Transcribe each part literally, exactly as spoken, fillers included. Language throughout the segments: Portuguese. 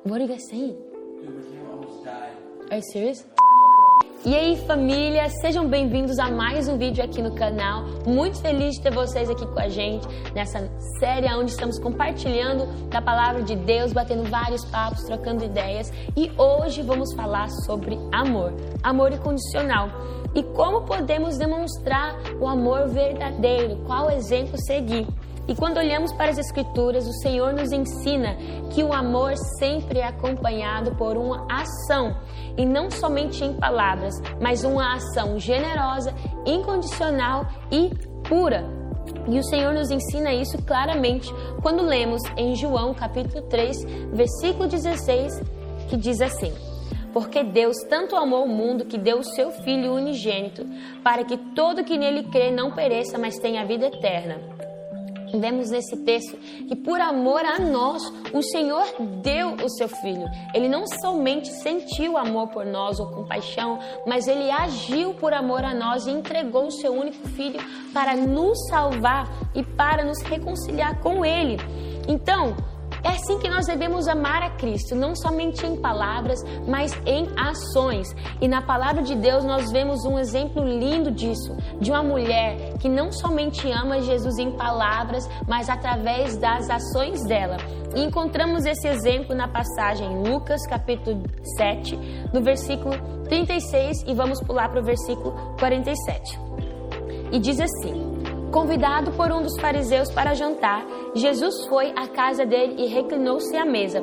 What are you guys saying? Are you serious? E aí, família, sejam bem-vindos a mais um vídeo aqui no canal. Muito feliz de ter vocês aqui com a gente nessa série onde estamos compartilhando da palavra de Deus, batendo vários papos, trocando ideias. E hoje vamos falar sobre amor, amor incondicional. E como podemos demonstrar o amor verdadeiro, qual exemplo seguir. E quando olhamos para as Escrituras, o Senhor nos ensina que o amor sempre é acompanhado por uma ação, e não somente em palavras, mas uma ação generosa, incondicional e pura. E o Senhor nos ensina isso claramente quando lemos em João capítulo três, versículo dezesseis, que diz assim: Porque Deus tanto amou o mundo que deu o seu Filho unigênito, para que todo que nele crê não pereça, mas tenha a vida eterna. Vemos nesse texto que por amor a nós, o Senhor deu o seu Filho. Ele não somente sentiu amor por nós ou compaixão, mas Ele agiu por amor a nós e entregou o seu único Filho para nos salvar e para nos reconciliar com Ele. Então, é assim que nós devemos amar a Cristo, não somente em palavras, mas em ações. E na palavra de Deus nós vemos um exemplo lindo disso, de uma mulher que não somente ama Jesus em palavras, mas através das ações dela. E encontramos esse exemplo na passagem em Lucas capítulo sete, no versículo trinta e seis, e vamos pular para o versículo quarenta e sete. E diz assim: Convidado por um dos fariseus para jantar, Jesus foi à casa dele e reclinou-se à mesa.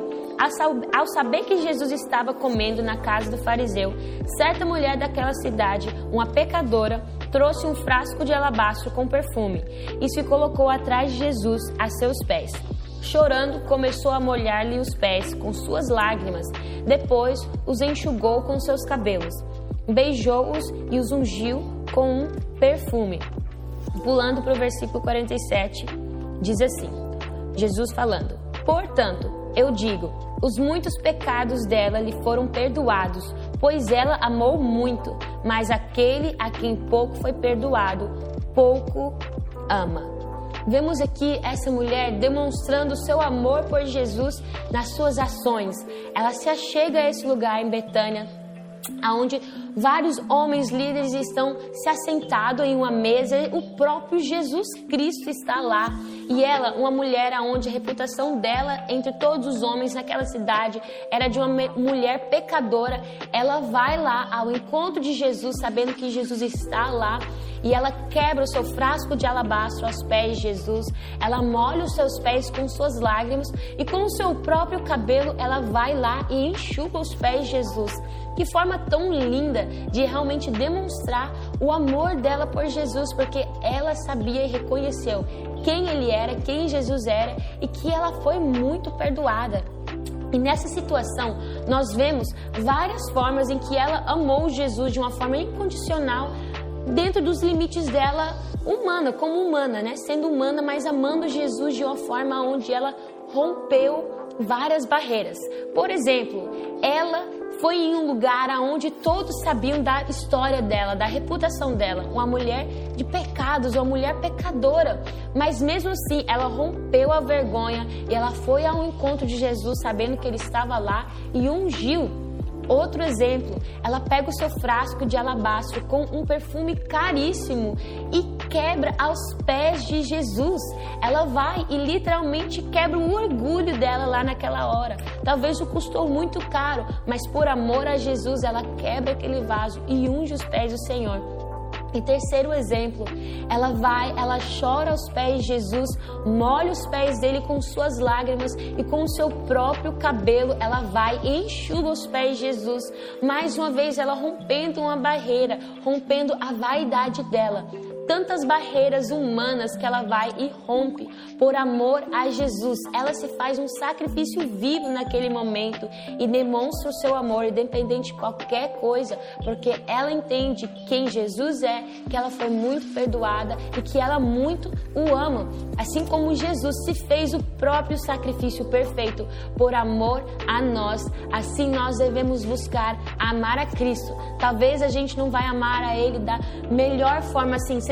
Ao saber que Jesus estava comendo na casa do fariseu, certa mulher daquela cidade, uma pecadora, trouxe um frasco de alabastro com perfume e se colocou atrás de Jesus a seus pés. Chorando, começou a molhar-lhe os pés com suas lágrimas. Depois, os enxugou com seus cabelos. Beijou-os e os ungiu com um perfume. Pulando para o versículo quarenta e sete, diz assim, Jesus falando: Portanto, eu digo, os muitos pecados dela lhe foram perdoados, pois ela amou muito, mas aquele a quem pouco foi perdoado, pouco ama. Vemos aqui essa mulher demonstrando o seu amor por Jesus nas suas ações. Ela se achega a esse lugar em Betânia, onde vários homens líderes estão se assentados em uma mesa, o próprio Jesus Cristo está lá. E ela, uma mulher onde a reputação dela entre todos os homens naquela cidade era de uma mulher pecadora, ela vai lá ao encontro de Jesus, sabendo que Jesus está lá, e ela quebra o seu frasco de alabastro aos pés de Jesus, ela molha os seus pés com suas lágrimas, e com o seu próprio cabelo ela vai lá e enxuga os pés de Jesus. Que forma tão linda de realmente demonstrar o amor dela por Jesus, porque ela sabia e reconheceu quem Ele era, quem Jesus era, e que ela foi muito perdoada. E nessa situação, nós vemos várias formas em que ela amou Jesus de uma forma incondicional, dentro dos limites dela humana, como humana, né? Sendo humana, mas amando Jesus de uma forma onde ela rompeu várias barreiras. Por exemplo, ela foi em um lugar onde todos sabiam da história dela, da reputação dela, uma mulher de pecados, uma mulher pecadora, mas mesmo assim ela rompeu a vergonha e ela foi ao encontro de Jesus sabendo que Ele estava lá e ungiu. Outro exemplo, ela pega o seu frasco de alabastro com um perfume caríssimo e quebra aos pés de Jesus. Ela vai e literalmente quebra o orgulho dela lá naquela hora. Talvez o custou muito caro, mas por amor a Jesus ela quebra aquele vaso e unge os pés do Senhor. E terceiro exemplo, ela vai, ela chora aos pés de Jesus, molha os pés dele com suas lágrimas e com o seu próprio cabelo ela vai e enxuga os pés de Jesus. Mais uma vez ela rompendo uma barreira, rompendo a vaidade dela. Tantas barreiras humanas que ela vai e rompe por amor a Jesus. Ela se faz um sacrifício vivo naquele momento e demonstra o seu amor, independente de qualquer coisa, porque ela entende quem Jesus é, que ela foi muito perdoada e que ela muito o ama. Assim como Jesus se fez o próprio sacrifício perfeito por amor a nós, assim nós devemos buscar amar a Cristo. Talvez a gente não vai amar a Ele da melhor forma, assim, sendo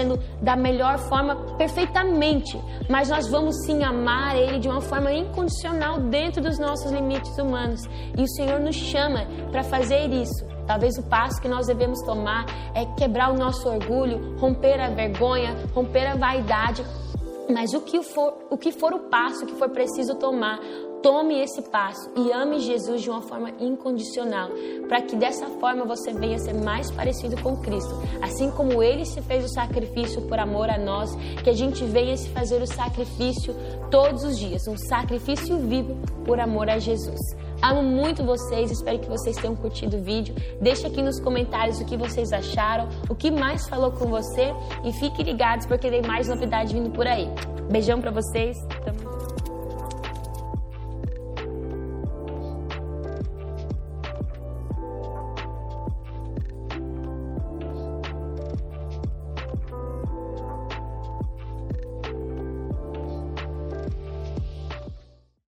acontecendo da melhor forma, perfeitamente, mas nós vamos sim amar Ele de uma forma incondicional dentro dos nossos limites humanos. E o Senhor nos chama para fazer isso. Talvez o passo que nós devemos tomar é quebrar o nosso orgulho, romper a vergonha, romper a vaidade. Mas o que for o, que for o passo que for preciso tomar, tome esse passo e ame Jesus de uma forma incondicional, para que dessa forma você venha ser mais parecido com Cristo. Assim como Ele se fez o sacrifício por amor a nós, que a gente venha se fazer o sacrifício todos os dias, um sacrifício vivo por amor a Jesus. Amo muito vocês, espero que vocês tenham curtido o vídeo. Deixe aqui nos comentários o que vocês acharam, o que mais falou com você e fiquem ligados porque tem mais novidade vindo por aí. Beijão pra vocês. Tamo...